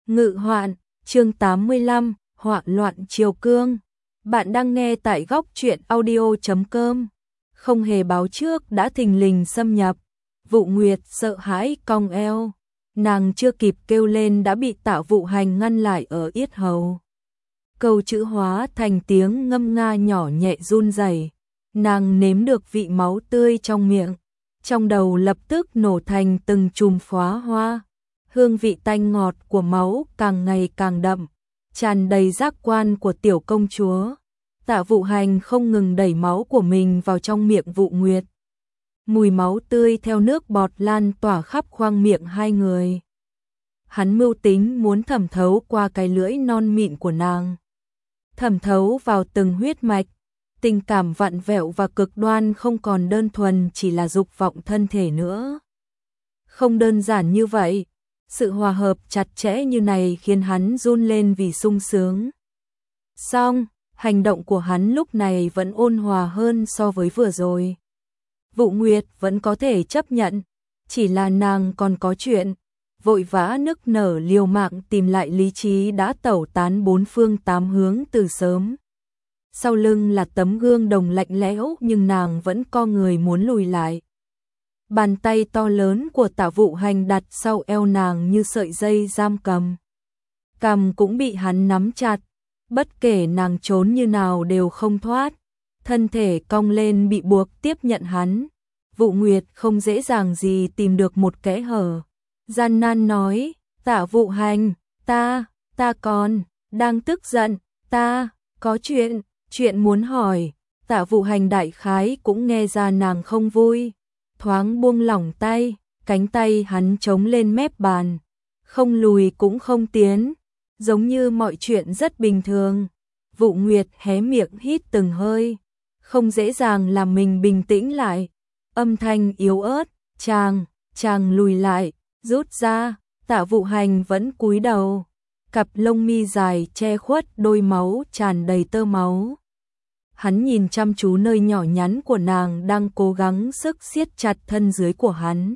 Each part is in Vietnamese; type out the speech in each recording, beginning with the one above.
Ngự hoạn, chương 85, họa loạn triều cương. Bạn đang nghe tại góc truyện audio.com. Không hề báo trước đã thình lình xâm nhập. Vụ Nguyệt sợ hãi cong eo. Nàng chưa kịp kêu lên đã bị Tạ Vụ Hành ngăn lại ở yết hầu. Câu chữ hóa thành tiếng ngâm nga nhỏ nhẹ run rẩy. Nàng nếm được vị máu tươi trong miệng. Trong đầu lập tức nổ thành từng chùm pháo hoa. Hương vị tanh ngọt của máu càng ngày càng đậm, tràn đầy giác quan của tiểu công chúa. Tạ Vụ Hành không ngừng đẩy máu của mình vào trong miệng Vụ Nguyệt. Mùi máu tươi theo nước bọt lan tỏa khắp khoang miệng hai người. Hắn mưu tính muốn thẩm thấu qua cái lưỡi non mịn của nàng. Thẩm thấu vào từng huyết mạch, tình cảm vặn vẹo và cực đoan không còn đơn thuần chỉ là dục vọng thân thể nữa. Không đơn giản như vậy. Sự hòa hợp chặt chẽ như này khiến hắn run lên vì sung sướng. Song, hành động của hắn lúc này vẫn ôn hòa hơn so với vừa rồi. Vụ Nguyệt vẫn có thể chấp nhận, chỉ là nàng còn có chuyện, vội vã nức nở liều mạng tìm lại lý trí đã tẩu tán bốn phương tám hướng từ sớm. Sau lưng là tấm gương đồng lạnh lẽo nhưng nàng vẫn co người muốn lùi lại. Bàn tay to lớn của Tạ Vụ Hành đặt sau eo nàng như sợi dây giam cầm. Cằm cũng bị hắn nắm chặt, bất kể nàng trốn như nào đều không thoát. Thân thể cong lên bị buộc tiếp nhận hắn. Vụ Nguyệt không dễ dàng gì tìm được một kẽ hở. Gian nan nói, Tạ Vụ Hành, ta còn, đang tức giận, ta, có chuyện muốn hỏi. Tạ Vụ Hành đại khái cũng nghe ra nàng không vui. Thoáng buông lỏng tay, cánh tay hắn chống lên mép bàn, không lùi cũng không tiến, giống như mọi chuyện rất bình thường. Vụ Nguyệt hé miệng hít từng hơi, không dễ dàng làm mình bình tĩnh lại. Âm thanh yếu ớt, chàng lùi lại, rút ra. Tạ Vụ Hành vẫn cúi đầu, cặp lông mi dài che khuất đôi máu tràn đầy tơ máu. Hắn nhìn chăm chú nơi nhỏ nhắn của nàng đang cố gắng sức siết chặt thân dưới của hắn.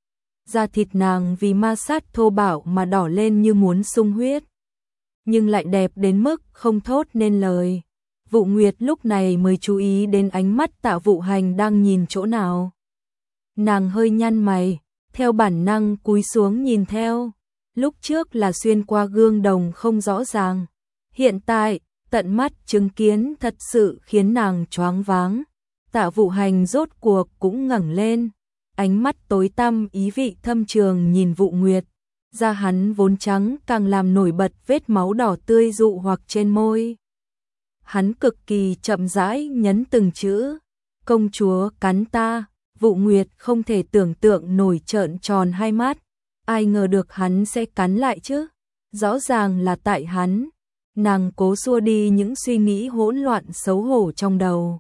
Da thịt nàng vì ma sát thô bạo mà đỏ lên như muốn sung huyết, nhưng lại đẹp đến mức không thốt nên lời. Vụ Nguyệt lúc này mới chú ý đến ánh mắt Tạ Vụ Hành đang nhìn chỗ nào. Nàng hơi nhăn mày, theo bản năng cúi xuống nhìn theo. Lúc trước là xuyên qua gương đồng không rõ ràng, hiện tại tận mắt chứng kiến thật sự khiến nàng choáng váng. Tạ Vụ Hành rốt cuộc cũng ngẩng lên, ánh mắt tối tăm ý vị thâm trường nhìn Vụ Nguyệt. Da hắn vốn trắng càng làm nổi bật vết máu đỏ tươi dụ hoặc trên môi. Hắn cực kỳ chậm rãi nhấn từng chữ, công chúa cắn ta. Vụ Nguyệt không thể tưởng tượng nổi, trợn tròn hai mắt. Ai ngờ được hắn sẽ cắn lại chứ? Rõ ràng là tại hắn. Nàng cố xua đi những suy nghĩ hỗn loạn xấu hổ trong đầu.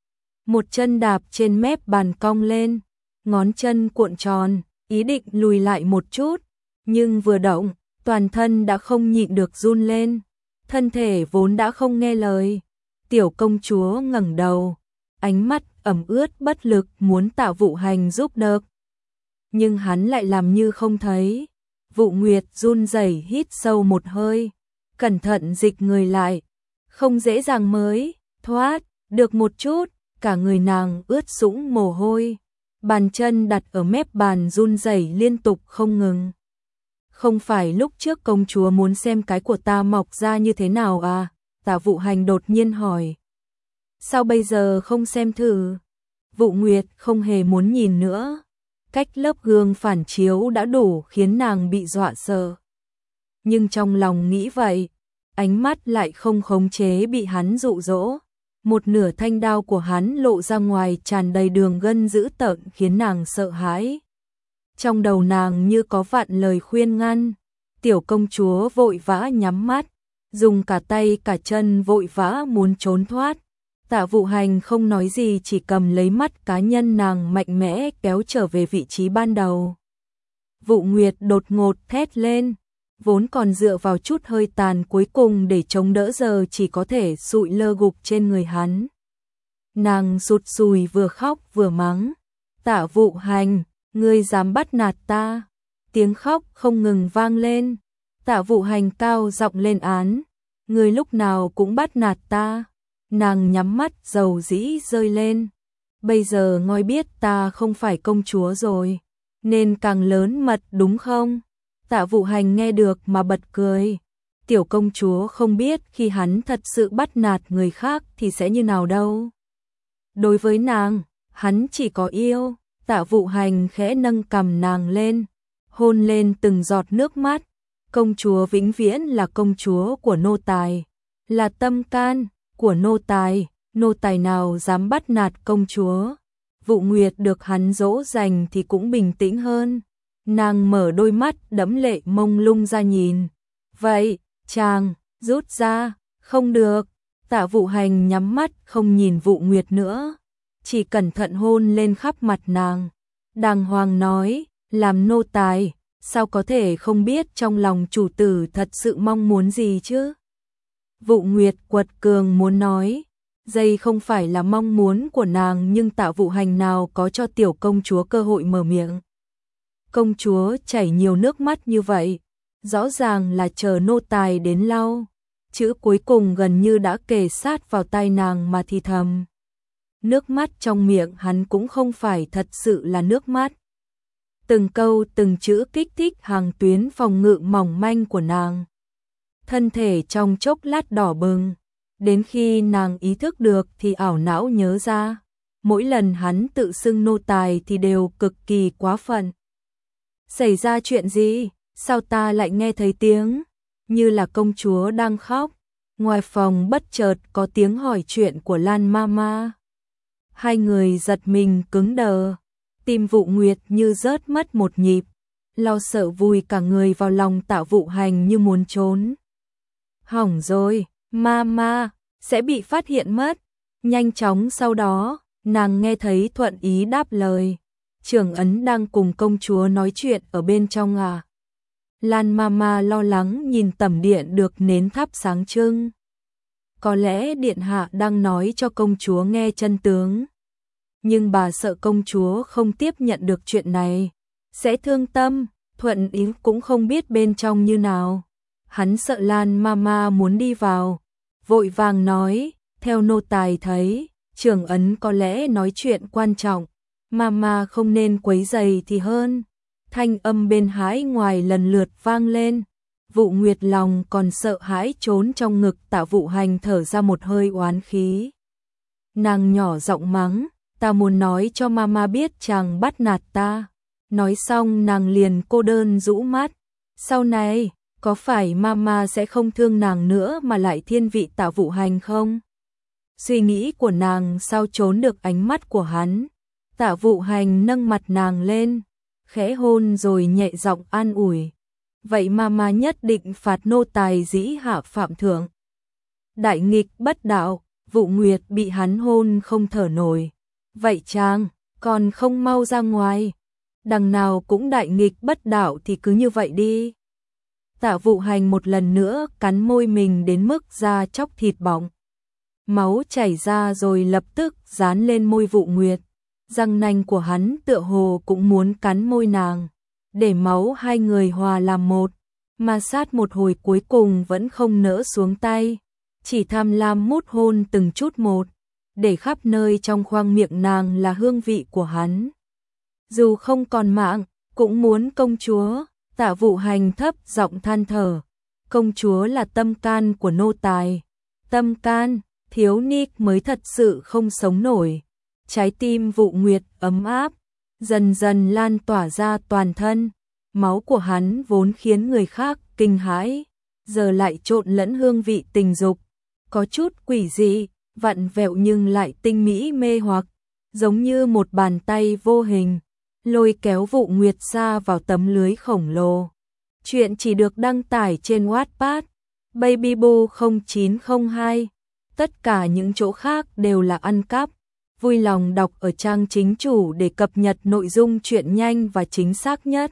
Một chân đạp trên mép bàn cong lên, ngón chân cuộn tròn, ý định lùi lại một chút, nhưng vừa động, toàn thân đã không nhịn được run lên. Thân thể vốn đã không nghe lời. Tiểu công chúa ngẩng đầu, ánh mắt ẩm ướt bất lực muốn Tạ Vụ Hành giúp đỡ. Nhưng hắn lại làm như không thấy. Vụ Nguyệt run rẩy hít sâu một hơi, cẩn thận dịch người lại, không dễ dàng mới thoát được một chút, cả người nàng ướt sũng mồ hôi, bàn chân đặt ở mép bàn run rẩy liên tục không ngừng. Không phải lúc trước công chúa muốn xem cái của ta mọc ra như thế nào à? Tạ Vụ Hành đột nhiên hỏi. Sao bây giờ không xem thử? Vụ Nguyệt không hề muốn nhìn nữa. Cách lớp gương phản chiếu đã đủ khiến nàng bị dọa sợ. Nhưng trong lòng nghĩ vậy, ánh mắt lại không khống chế bị hắn dụ dỗ. Một nửa thanh đao của hắn lộ ra ngoài tràn đầy đường gân dữ tợn khiến nàng sợ hãi. Trong đầu nàng như có vạn lời khuyên ngăn. Tiểu công chúa vội vã nhắm mắt, dùng cả tay cả chân vội vã muốn trốn thoát. Tạ Vụ Hành không nói gì, chỉ cầm lấy mắt cá nhân nàng mạnh mẽ kéo trở về vị trí ban đầu. Vụ Nguyệt đột ngột thét lên, vốn còn dựa vào chút hơi tàn cuối cùng để chống đỡ giờ chỉ có thể sụi lơ gục trên người hắn. Nàng sụt sùi vừa khóc vừa mắng, Tạ Vụ Hành, ngươi dám bắt nạt ta. Tiếng khóc không ngừng vang lên, Tạ Vụ Hành cao giọng lên án, người lúc nào cũng bắt nạt ta. Nàng nhắm mắt dầu dĩ rơi lên. Bây giờ ngoi biết ta không phải công chúa rồi, nên càng lớn mật đúng không? Tạ Vụ Hành nghe được mà bật cười. Tiểu công chúa không biết khi hắn thật sự bắt nạt người khác thì sẽ như nào đâu. Đối với nàng, hắn chỉ có yêu. Tạ Vụ Hành khẽ nâng cằm nàng lên, hôn lên từng giọt nước mắt. Công chúa vĩnh viễn là công chúa của nô tài, là tâm can của nô tài nào dám bắt nạt công chúa. Vụ Nguyệt được hắn dỗ dành thì cũng bình tĩnh hơn. Nàng mở đôi mắt đẫm lệ mông lung ra nhìn. Vậy, chàng, rút ra, không được. Tạ Vụ Hành nhắm mắt không nhìn Vụ Nguyệt nữa, chỉ cẩn thận hôn lên khắp mặt nàng. Đàng hoàng nói, làm nô tài, sao có thể không biết trong lòng chủ tử thật sự mong muốn gì chứ? Vụ Nguyệt quật cường muốn nói, đây không phải là mong muốn của nàng, nhưng Tạ Vụ Hành nào có cho tiểu công chúa cơ hội mở miệng. Công chúa chảy nhiều nước mắt như vậy, rõ ràng là chờ nô tài đến lau. Chữ cuối cùng gần như đã kề sát vào tai nàng mà thì thầm. Nước mắt trong miệng hắn cũng không phải thật sự là nước mắt. Từng câu từng chữ kích thích hàng tuyến phòng ngự mỏng manh của nàng. Thân thể trong chốc lát đỏ bừng, đến khi nàng ý thức được thì ảo não nhớ ra, mỗi lần hắn tự xưng nô tài thì đều cực kỳ quá phận. Xảy ra chuyện gì? Sao ta lại nghe thấy tiếng như là công chúa đang khóc? Ngoài phòng bất chợt có tiếng hỏi chuyện của Lan Mama. Hai người giật mình cứng đờ, tim Vụ Nguyệt như rớt mất một nhịp, lo sợ vùi cả người vào lòng Tạ Vụ Hành như muốn trốn. Hỏng rồi, Mama, sẽ bị phát hiện mất. Nhanh chóng sau đó, nàng nghe thấy Thuận Ý đáp lời, Trưởng Ấn đang cùng công chúa nói chuyện ở bên trong à? Lan Mama lo lắng nhìn tẩm điện được nến thắp sáng trưng. Có lẽ điện hạ đang nói cho công chúa nghe chân tướng. Nhưng bà sợ công chúa không tiếp nhận được chuyện này, sẽ thương tâm. Thuận Ý cũng không biết bên trong như nào. Hắn sợ Lan Mama muốn đi vào, vội vàng nói, theo nô tài thấy, Trưởng Ấn có lẽ nói chuyện quan trọng, Mama không nên quấy rầy thì hơn. Thanh âm bên hái ngoài lần lượt vang lên. Vụ Nguyệt lòng còn sợ hãi trốn trong ngực Tạ Vụ Hành thở ra một hơi oán khí. Nàng nhỏ giọng mắng, ta muốn nói cho Mama biết chàng bắt nạt ta. Nói xong nàng liền cô đơn rũ mắt. Sau này, có phải Mama sẽ không thương nàng nữa mà lại thiên vị Tạ Vụ Hành không? Suy nghĩ của nàng sao trốn được ánh mắt của hắn. Tạ Vụ Hành nâng mặt nàng lên, khẽ hôn rồi nhẹ giọng an ủi. Vậy Mama nhất định phạt nô tài dĩ hạ phạm thượng. Đại nghịch bất đạo, Vụ Nguyệt bị hắn hôn không thở nổi. Vậy chàng, còn không mau ra ngoài. Đằng nào cũng đại nghịch bất đạo thì cứ như vậy đi. Tạ Vụ Hành một lần nữa cắn môi mình đến mức da chóc thịt bỏng. Máu chảy ra rồi lập tức dán lên môi Vụ Nguyệt. Răng nanh của hắn tựa hồ cũng muốn cắn môi nàng, để máu hai người hòa làm một, mà sát một hồi cuối cùng vẫn không nỡ xuống tay, chỉ tham lam mút hôn từng chút một, để khắp nơi trong khoang miệng nàng là hương vị của hắn. Dù không còn mạng, cũng muốn công chúa. Tạ Vụ Hành thấp giọng than thở, công chúa là tâm can của nô tài, tâm can, thiếu nick mới thật sự không sống nổi. Trái tim Vụ Nguyệt ấm áp, dần dần lan tỏa ra toàn thân, máu của hắn vốn khiến người khác kinh hãi, giờ lại trộn lẫn hương vị tình dục, có chút quỷ dị, vặn vẹo nhưng lại tinh mỹ mê hoặc, giống như một bàn tay vô hình, lôi kéo Vụ Nguyệt ra vào tấm lưới khổng lồ. Chuyện chỉ được đăng tải trên Wattpad, Babyboo 0902, tất cả những chỗ khác đều là ăn cắp. Vui lòng đọc ở trang chính chủ để cập nhật nội dung truyện nhanh và chính xác nhất.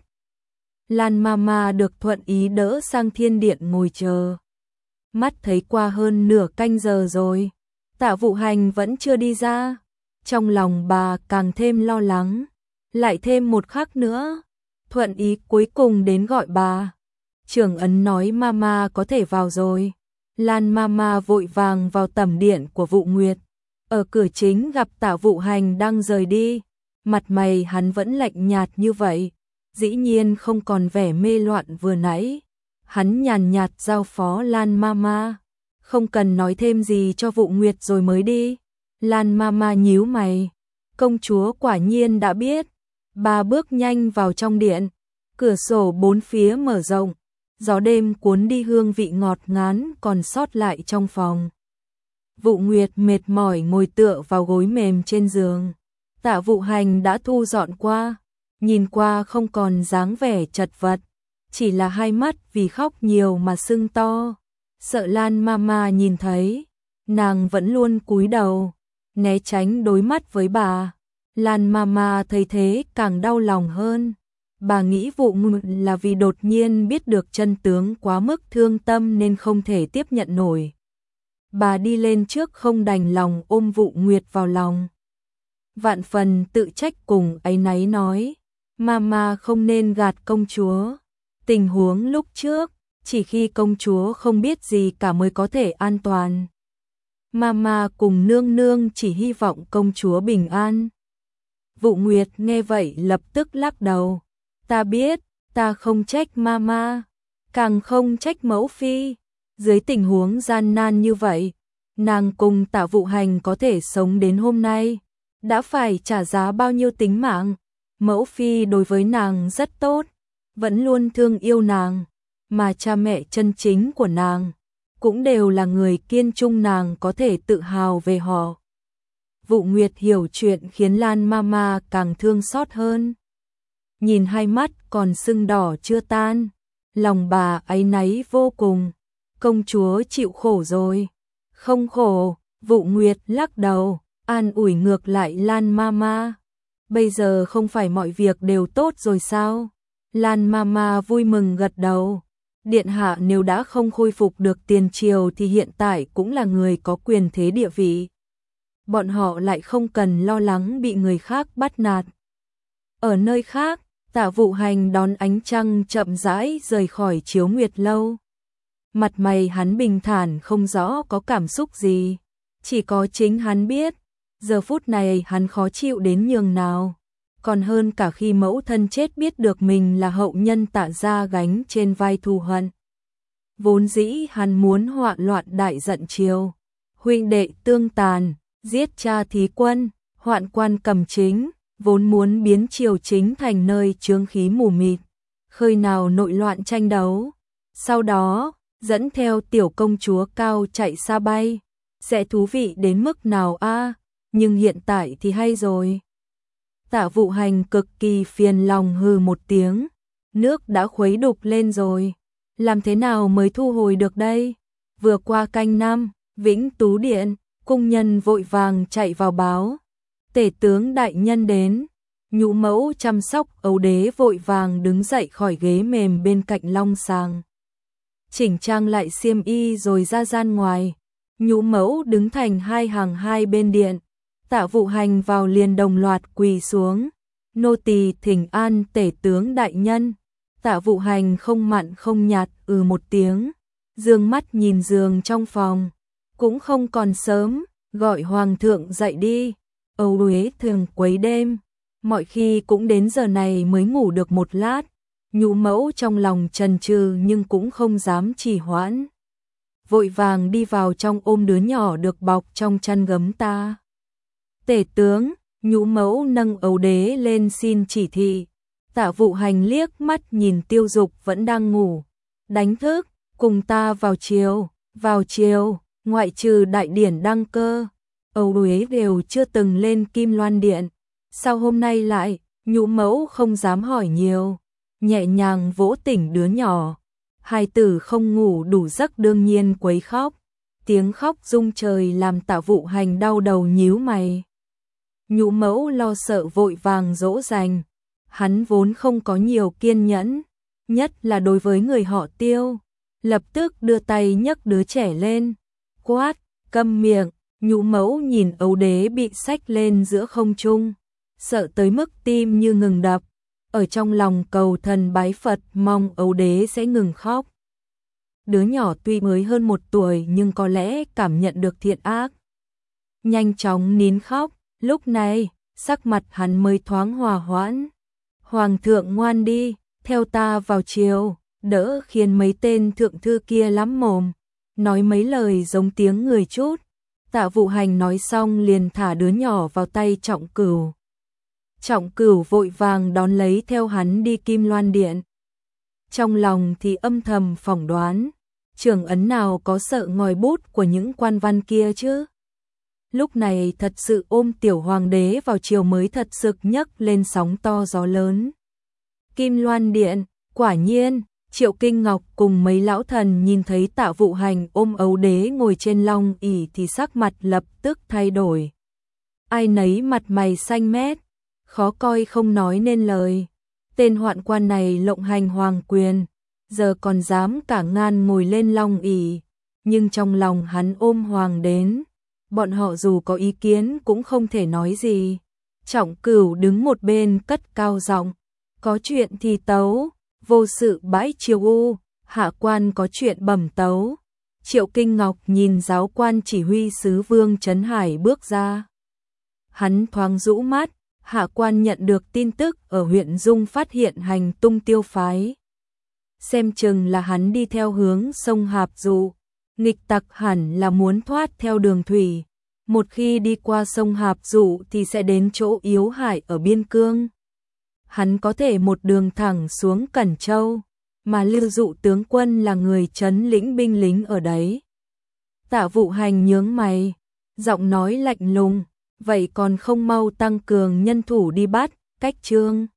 Lan Mama được Thuận Ý đỡ sang thiên điện ngồi chờ. Mắt thấy qua hơn nửa canh giờ rồi, Tạ Vụ Hành vẫn chưa đi ra. Trong lòng bà càng thêm lo lắng. Lại thêm một khắc nữa, Thuận Ý cuối cùng đến gọi bà. Trưởng ấn nói mama có thể vào rồi. Lan mama vội vàng vào tẩm điện của Vụ Nguyệt. Ở cửa chính gặp Tạ Vụ Hành đang rời đi. Mặt mày hắn vẫn lạnh nhạt như vậy. Dĩ nhiên không còn vẻ mê loạn vừa nãy. Hắn nhàn nhạt giao phó Lan mama. Không cần nói thêm gì cho Vụ Nguyệt rồi mới đi. Lan mama nhíu mày. Công chúa quả nhiên đã biết. Bà bước nhanh vào trong điện. Cửa sổ bốn phía mở rộng. Gió đêm cuốn đi hương vị ngọt ngán còn sót lại trong phòng. Vụ Nguyệt mệt mỏi ngồi tựa vào gối mềm trên giường. Tạ Vụ Hành đã thu dọn qua. Nhìn qua không còn dáng vẻ chật vật. Chỉ là hai mắt vì khóc nhiều mà sưng to. Sợ Lan mama nhìn thấy. Nàng vẫn luôn cúi đầu. Né tránh đối mắt với bà. Lan mama thấy thế càng đau lòng hơn. Bà nghĩ Vụ Nguyệt là vì đột nhiên biết được chân tướng quá mức thương tâm nên không thể tiếp nhận nổi. Bà đi lên trước không đành lòng ôm Vụ Nguyệt vào lòng. Vạn phần tự trách cùng áy náy nói, mama không nên gạt công chúa. Tình huống lúc trước, chỉ khi công chúa không biết gì cả mới có thể an toàn. Mama cùng nương nương chỉ hy vọng công chúa bình an. Vụ Nguyệt nghe vậy lập tức lắc đầu. Ta biết, ta không trách mama, càng không trách mẫu phi. Dưới tình huống gian nan như vậy, nàng cùng Tạ Vụ Hành có thể sống đến hôm nay, đã phải trả giá bao nhiêu tính mạng. Mẫu phi đối với nàng rất tốt, vẫn luôn thương yêu nàng, mà cha mẹ chân chính của nàng cũng đều là người kiên trung nàng có thể tự hào về họ. Vụ Nguyệt hiểu chuyện khiến Lan mama càng thương xót hơn. Nhìn hai mắt còn sưng đỏ chưa tan, lòng bà áy náy vô cùng. Công chúa chịu khổ rồi. Không khổ, Vụ Nguyệt lắc đầu, an ủi ngược lại Lan mama. Bây giờ không phải mọi việc đều tốt rồi sao? Lan mama vui mừng gật đầu. Điện hạ nếu đã không khôi phục được tiền triều thì hiện tại cũng là người có quyền thế địa vị. Bọn họ lại không cần lo lắng bị người khác bắt nạt. Ở nơi khác, Tạ Vụ Hành đón ánh trăng chậm rãi rời khỏi Chiếu Nguyệt lâu. Mặt mày hắn bình thản không rõ có cảm xúc gì. Chỉ có chính hắn biết, giờ phút này hắn khó chịu đến nhường nào. Còn hơn cả khi mẫu thân chết biết được mình là hậu nhân Tạ gia gánh trên vai thù hận. Vốn dĩ hắn muốn hoạn loạn đại giận triều. Huynh đệ tương tàn, giết cha thí quân, hoạn quan cầm chính. Vốn muốn biến triều chính thành nơi chướng khí mù mịt, khơi nào nội loạn tranh đấu. Sau đó, dẫn theo tiểu công chúa cao chạy xa bay. Sẽ thú vị đến mức nào a? Nhưng hiện tại thì hay rồi. Tạ Vụ Hành cực kỳ phiền lòng hừ một tiếng. Nước đã khuấy đục lên rồi. Làm thế nào mới thu hồi được đây? Vừa qua canh năm, Vĩnh Tú Điện, cung nhân vội vàng chạy vào báo. Tể tướng đại nhân đến. Nhũ mẫu chăm sóc ấu đế vội vàng đứng dậy khỏi ghế mềm bên cạnh long sàng. Chỉnh trang lại xiêm y rồi ra gian ngoài. Nhũ mẫu đứng thành hai hàng hai bên điện. Tạ Vụ Hành vào liền đồng loạt quỳ xuống. Nô tỳ thỉnh an tể tướng đại nhân. Tạ Vụ Hành không mặn không nhạt một tiếng. Dương mắt nhìn giường trong phòng. Cũng không còn sớm, gọi hoàng thượng dậy đi. Âu Huế thường quấy đêm, mọi khi cũng đến giờ này mới ngủ được một lát. Nhũ mẫu trong lòng chần chừ nhưng cũng không dám trì hoãn. Vội vàng đi vào trong ôm đứa nhỏ được bọc trong chăn gấm ta. Tể tướng, nhũ mẫu nâng ấu đế lên xin chỉ thị. Tạ Vụ Hành liếc mắt nhìn Tiêu Dục vẫn đang ngủ. Đánh thức, cùng ta vào chiều, ngoại trừ đại điển đăng cơ. Âu Huế đều chưa từng lên Kim Loan Điện. Sao hôm nay lại? Nhũ mẫu không dám hỏi nhiều. Nhẹ nhàng vỗ tỉnh đứa nhỏ. Hài tử không ngủ đủ giấc đương nhiên quấy khóc. Tiếng khóc rung trời làm Tạ Vụ Hành đau đầu nhíu mày. Nhũ mẫu lo sợ vội vàng dỗ dành. Hắn vốn không có nhiều kiên nhẫn, nhất là đối với người họ Tiêu. Lập tức đưa tay nhấc đứa trẻ lên. Quát, câm miệng. Nhũ mẫu nhìn ấu đế bị xách lên giữa không trung, sợ tới mức tim như ngừng đập. ở trong lòng cầu thần bái Phật mong ấu đế sẽ ngừng khóc. Đứa nhỏ tuy mới hơn 1 tuổi nhưng có lẽ cảm nhận được thiện ác. Nhanh chóng nín khóc, lúc này, sắc mặt hắn mới thoáng hòa hoãn. Hoàng thượng ngoan đi, theo ta vào triều, đỡ khiến mấy tên thượng thư kia lắm mồm, nói mấy lời giống tiếng người chút. Tạ Vụ Hành nói xong liền thả đứa nhỏ vào tay Trọng Cửu. Trọng Cửu vội vàng đón lấy theo hắn đi Kim Loan Điện. Trong lòng thì âm thầm phỏng đoán, trưởng ấn nào có sợ ngòi bút của những quan văn kia chứ. Lúc này thật sự ôm tiểu hoàng đế vào triều mới thật sự nhấc lên sóng to gió lớn. Kim Loan Điện, quả nhiên, Triệu Kinh Ngọc cùng mấy lão thần nhìn thấy Tạ Vụ Hành ôm ấu đế ngồi trên long ỷ thì sắc mặt lập tức thay đổi. Ai nấy mặt mày xanh mét, khó coi không nói nên lời. Tên hoạn quan này lộng hành hoàng quyền, giờ còn dám cả ngàn ngồi lên long ỷ, nhưng trong lòng hắn ôm hoàng đến. Bọn họ dù có ý kiến cũng không thể nói gì. Trọng Cửu đứng một bên cất cao giọng, có chuyện thì tấu, vô sự bãi triều u, hạ quan có chuyện bẩm tấu. Triệu Kinh Ngọc nhìn giáo quan chỉ huy sứ Vương Trấn Hải bước ra. Hắn thoáng rũ mắt, hạ quan nhận được tin tức ở huyện Dung phát hiện hành tung Tiêu phái. Xem chừng là hắn đi theo hướng sông Hạp Dụ, nghịch tặc hẳn là muốn thoát theo đường thủy. Một khi đi qua sông Hạp Dụ thì sẽ đến chỗ yếu hại ở biên cương. Hắn có thể một đường thẳng xuống Cẩn Châu, mà Lưu Dụ tướng quân là người trấn lĩnh binh lính ở đấy. Tạ Vụ Hành nhướng mày, giọng nói lạnh lùng, vậy còn không mau tăng cường nhân thủ đi bắt, Cách Trương.